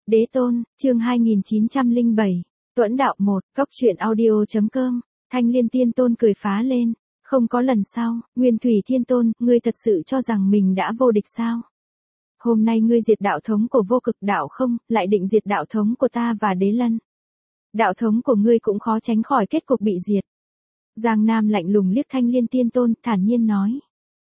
Đế tôn, chương 2907, Tuẫn đạo 1, Cốc truyện audio.com, Thanh Liên Tiên Tôn cười phá lên, không có lần sau, Nguyên Thủy Thiên Tôn, ngươi thật sự cho rằng mình đã vô địch sao? Hôm nay ngươi diệt đạo thống của vô cực đạo không, lại định diệt đạo thống của ta và Đế Lân. Đạo thống của ngươi cũng khó tránh khỏi kết cục bị diệt. Giang Nam lạnh lùng liếc Thanh Liên Tiên Tôn, thản nhiên nói.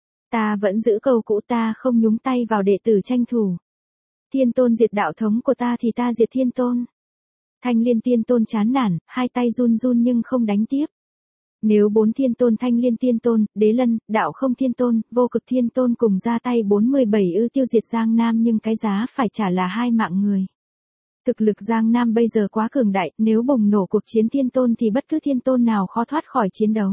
Ta vẫn giữ câu cũ, ta không nhúng tay vào đệ tử tranh thủ. Thiên Tôn diệt đạo thống của ta thì ta diệt Thiên Tôn. Thanh Liên Tiên Tôn chán nản, hai tay run run nhưng không đánh tiếp. Nếu 4 Thiên Tôn Thanh Liên Tiên Tôn, Đế Lân, Đạo Không Thiên Tôn, Vô Cực Thiên Tôn cùng ra tay 47 tiêu diệt Giang Nam, nhưng cái giá phải trả là 2 mạng người. Thực lực Giang Nam bây giờ quá cường đại, nếu bùng nổ cuộc chiến Thiên Tôn thì bất cứ Thiên Tôn nào khó thoát khỏi chiến đấu.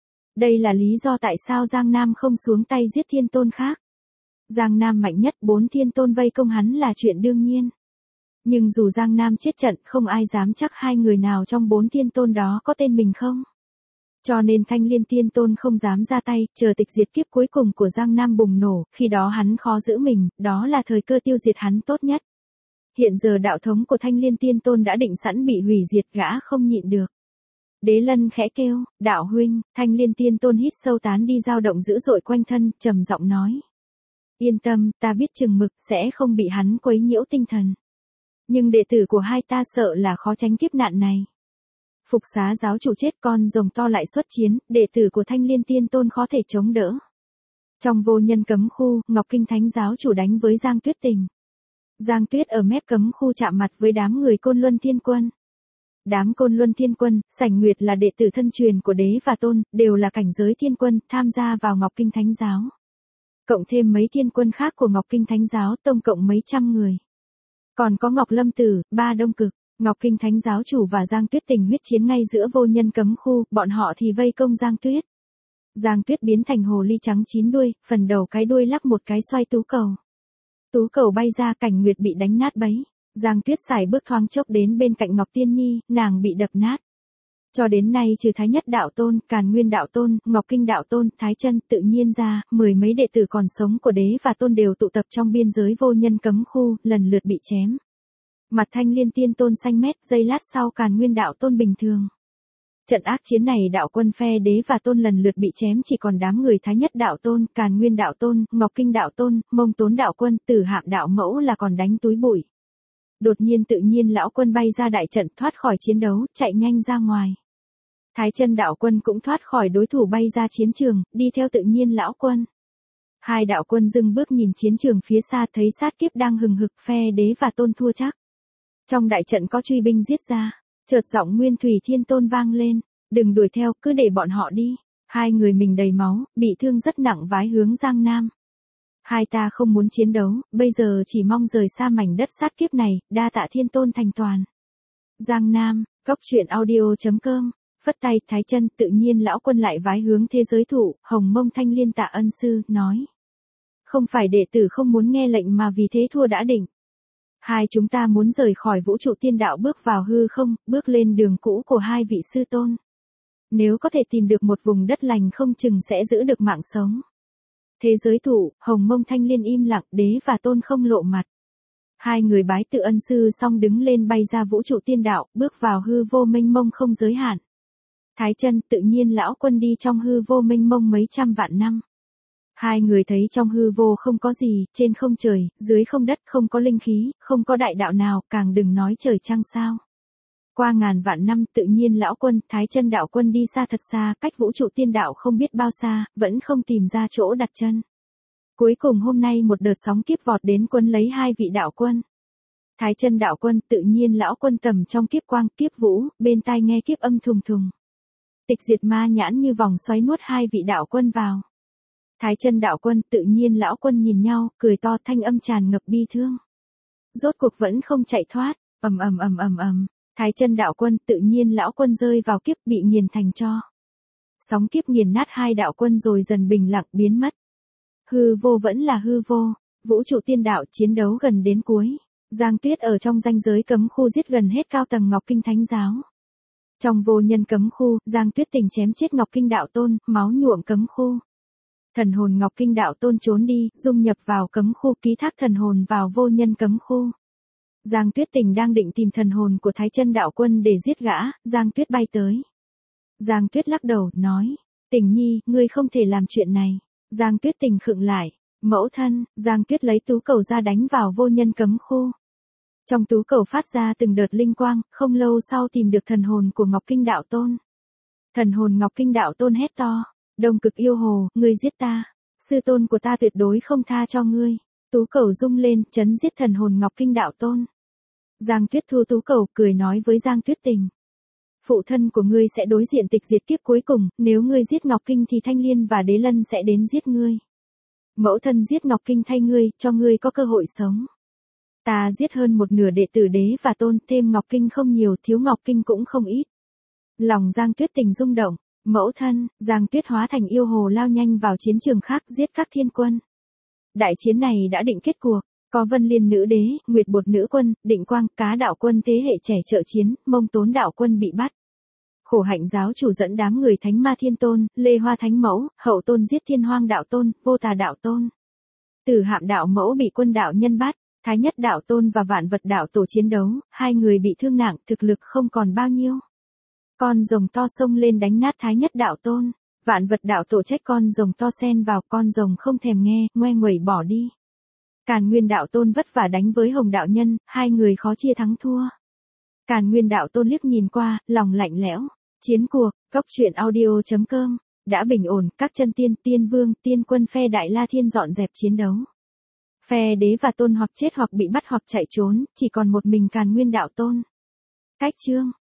Đây là lý do tại sao Giang Nam không xuống tay giết Thiên Tôn khác. Giang Nam mạnh nhất, 4 Thiên Tôn vây công hắn là chuyện đương nhiên. Nhưng dù Giang Nam chết trận, không ai dám chắc 2 người nào trong 4 Thiên Tôn đó có tên mình không. Cho nên Thanh Liên Tiên Tôn không dám ra tay, chờ tịch diệt kiếp cuối cùng của Giang Nam bùng nổ, khi đó hắn khó giữ mình, đó là thời cơ tiêu diệt hắn tốt nhất. Hiện giờ đạo thống của Thanh Liên Tiên Tôn đã định sẵn bị hủy diệt, gã không nhịn được. Đế Lân khẽ kêu, đạo huynh. Thanh Liên Tiên Tôn hít sâu tán đi dao động dữ dội quanh thân, trầm giọng nói. Yên tâm, ta biết chừng mực, sẽ không bị hắn quấy nhiễu tinh thần. Nhưng đệ tử của hai ta sợ là khó tránh kiếp nạn này. Phục Xá giáo chủ chết, con rồng to lại xuất chiến, đệ tử của Thanh Liên Tiên Tôn khó thể chống đỡ. Trong vô nhân cấm khu, Ngọc Kinh Thánh giáo chủ đánh với Giang Tuyết Tình. Giang Tuyết ở mép cấm khu chạm mặt với đám người Côn Luân Thiên Quân. Đám Côn Luân Thiên Quân, Sảnh Nguyệt là đệ tử thân truyền của Đế và Tôn, đều là cảnh giới thiên quân, tham gia vào Ngọc Kinh Thánh giáo. Cộng thêm mấy thiên quân khác của Ngọc Kinh Thánh giáo, tổng cộng mấy trăm người. Còn có Ngọc Lâm Tử, Ba Đông Cực, Ngọc Kinh Thánh giáo chủ và Giang Tuyết Tình huyết chiến ngay giữa vô nhân cấm khu, bọn họ thì vây công Giang Tuyết. Giang Tuyết biến thành hồ ly trắng 9 đuôi, phần đầu cái đuôi lắc một cái xoay tú cầu. Tú cầu bay ra, Cảnh Nguyệt bị đánh nát bấy. Giang Tuyết xài bước thoáng chốc đến bên cạnh Ngọc Tiên Nhi, nàng bị đập nát. Cho đến nay trừ Thái Nhất Đạo Tôn, Càn Nguyên Đạo Tôn, Ngọc Kinh Đạo Tôn, Thái Chân tự nhiên ra, 10 mấy đệ tử còn sống của Đế và Tôn đều tụ tập trong biên giới vô nhân cấm khu, lần lượt bị chém. Mặt Thanh Liên Tiên Tôn xanh mét, giây lát sau Càn Nguyên Đạo Tôn bình thường. Trận ác chiến này đạo quân phe Đế và Tôn lần lượt bị chém, chỉ còn đám người Thái Nhất Đạo Tôn, Càn Nguyên Đạo Tôn, Ngọc Kinh Đạo Tôn, Mông Tốn Đạo Quân, Tử Hạm Đạo Mẫu là còn đánh túi bụi. Đột nhiên tự nhiên lão quân bay ra đại trận, thoát khỏi chiến đấu, chạy nhanh ra ngoài. Thái Chân Đạo Quân cũng thoát khỏi đối thủ bay ra chiến trường, đi theo tự nhiên lão quân. Hai đạo quân dừng bước nhìn chiến trường phía xa, thấy sát kiếp đang hừng hực, phe Đế và Tôn thua chắc. Trong đại trận có truy binh giết ra, chợt giọng Nguyên Thủy Thiên Tôn vang lên, đừng đuổi theo, cứ để bọn họ đi. Hai người mình đầy máu, bị thương rất nặng vái hướng Giang Nam. Hai ta không muốn chiến đấu, bây giờ chỉ mong rời xa mảnh đất sát kiếp này, đa tạ Thiên Tôn thành toàn. Giang Nam, Cốc truyện audio.com, phất tay, Thái Chân, tự nhiên lão quân lại vái hướng thế giới thụ, Hồng Mông Thanh Liên Tạ Ân Sư, nói. Không phải đệ tử không muốn nghe lệnh mà vì thế thua đã định. Hai chúng ta muốn rời khỏi vũ trụ tiên đạo, bước vào hư không, bước lên đường cũ của hai vị sư tôn. Nếu có thể tìm được một vùng đất lành không chừng sẽ giữ được mạng sống. Thế giới thụ, Hồng Mông Thanh Liên im lặng, Đế và Tôn không lộ mặt. Hai người bái tự ân sư xong đứng lên bay ra vũ trụ tiên đạo, bước vào hư vô mênh mông không giới hạn. Thái Chân, tự nhiên lão quân đi trong hư vô mênh mông mấy trăm vạn năm. Hai người thấy trong hư vô không có gì, trên không trời, dưới không đất, không có linh khí, không có đại đạo nào, càng đừng nói trời trăng sao. Qua ngàn vạn năm, tự nhiên lão quân, Thái Chân đạo quân đi xa thật xa, cách vũ trụ tiên đạo không biết bao xa, vẫn không tìm ra chỗ đặt chân. Cuối cùng hôm nay một đợt sóng kiếp vọt đến quấn lấy hai vị đạo quân. Thái Chân đạo quân, tự nhiên lão quân tầm trong kiếp quang, kiếp vũ, bên tai nghe kiếp âm thùng thùng. Tịch diệt ma nhãn như vòng xoáy nuốt hai vị đạo quân vào. Thái Chân đạo quân, tự nhiên lão quân nhìn nhau, cười to, thanh âm tràn ngập bi thương. Rốt cuộc vẫn không chạy thoát, ầm ầm ầm ầm ầm. Thái Chân đạo quân, tự nhiên lão quân rơi vào kiếp, bị nghiền thành tro. Sóng kiếp nghiền nát hai đạo quân rồi dần bình lặng biến mất. Hư vô vẫn là hư vô, vũ trụ tiên đạo chiến đấu gần đến cuối. Giang Tuyết ở trong ranh giới cấm khu giết gần hết cao tầng Ngọc Kinh Thánh giáo. Trong vô nhân cấm khu, Giang Tuyết Tình chém chết Ngọc Kinh Đạo Tôn, máu nhuộm cấm khu. Thần hồn Ngọc Kinh Đạo Tôn trốn đi, dung nhập vào cấm khu, ký thác thần hồn vào vô nhân cấm khu. Giang Tuyết Tình đang định tìm thần hồn của Thái Chân đạo quân để giết gã, Giang Tuyết bay tới. Giang Tuyết lắc đầu, nói, Tình nhi, ngươi không thể làm chuyện này. Giang Tuyết Tình khựng lại, mẫu thân, Giang Tuyết lấy tú cầu ra đánh vào vô nhân cấm khu. Trong tú cầu phát ra từng đợt linh quang, không lâu sau tìm được thần hồn của Ngọc Kinh đạo tôn. Thần hồn Ngọc Kinh đạo tôn hét to, Đông Cực yêu hồ, ngươi giết ta, sư tôn của ta tuyệt đối không tha cho ngươi. Tú cầu rung lên, chấn giết thần hồn Ngọc Kinh đạo tôn. Giang Tuyết thu tú cầu, cười nói với Giang Tuyết Tình. Phụ thân của ngươi sẽ đối diện tịch diệt kiếp cuối cùng, nếu ngươi giết Ngọc Kinh thì Thanh Liên và Đế Lân sẽ đến giết ngươi. Mẫu thân giết Ngọc Kinh thay ngươi, cho ngươi có cơ hội sống. Ta giết hơn một nửa đệ tử Đế và Tôn, thêm Ngọc Kinh không nhiều, thiếu Ngọc Kinh cũng không ít. Lòng Giang Tuyết Tình rung động, mẫu thân, Giang Tuyết hóa thành yêu hồ lao nhanh vào chiến trường khác giết các thiên quân. Đại chiến này đã định kết cuộc, có Vân Liên nữ đế, Nguyệt Bột nữ quân, Định Quang, Cá đạo quân thế hệ trẻ trợ chiến, Mông Tốn đạo quân bị bắt. Khổ Hạnh giáo chủ dẫn đám người Thánh Ma Thiên Tôn, Lê Hoa Thánh Mẫu, Hậu Tôn giết Thiên Hoang đạo tôn, Vô Tà đạo tôn. Tử Hạm đạo mẫu bị quân đạo nhân bắt, Thái Nhất đạo tôn và Vạn Vật đạo tổ chiến đấu, hai người bị thương nặng, thực lực không còn bao nhiêu. Con rồng to xông lên đánh nát Thái Nhất đạo tôn, Vạn Vật đạo tổ trách con rồng to xen vào, con rồng không thèm nghe, ngoe nguẩy bỏ đi. Càn Nguyên đạo tôn vất vả đánh với Hồng đạo nhân, hai người khó chia thắng thua. Càn Nguyên đạo tôn liếc nhìn qua, lòng lạnh lẽo. Chiến cuộc, Cốc truyện audio.com, đã bình ổn, các chân tiên, tiên vương, tiên quân phe Đại La Thiên dọn dẹp chiến đấu. Phe Đế và Tôn hoặc chết hoặc bị bắt hoặc chạy trốn, chỉ còn một mình Càn Nguyên đạo tôn. Cách chương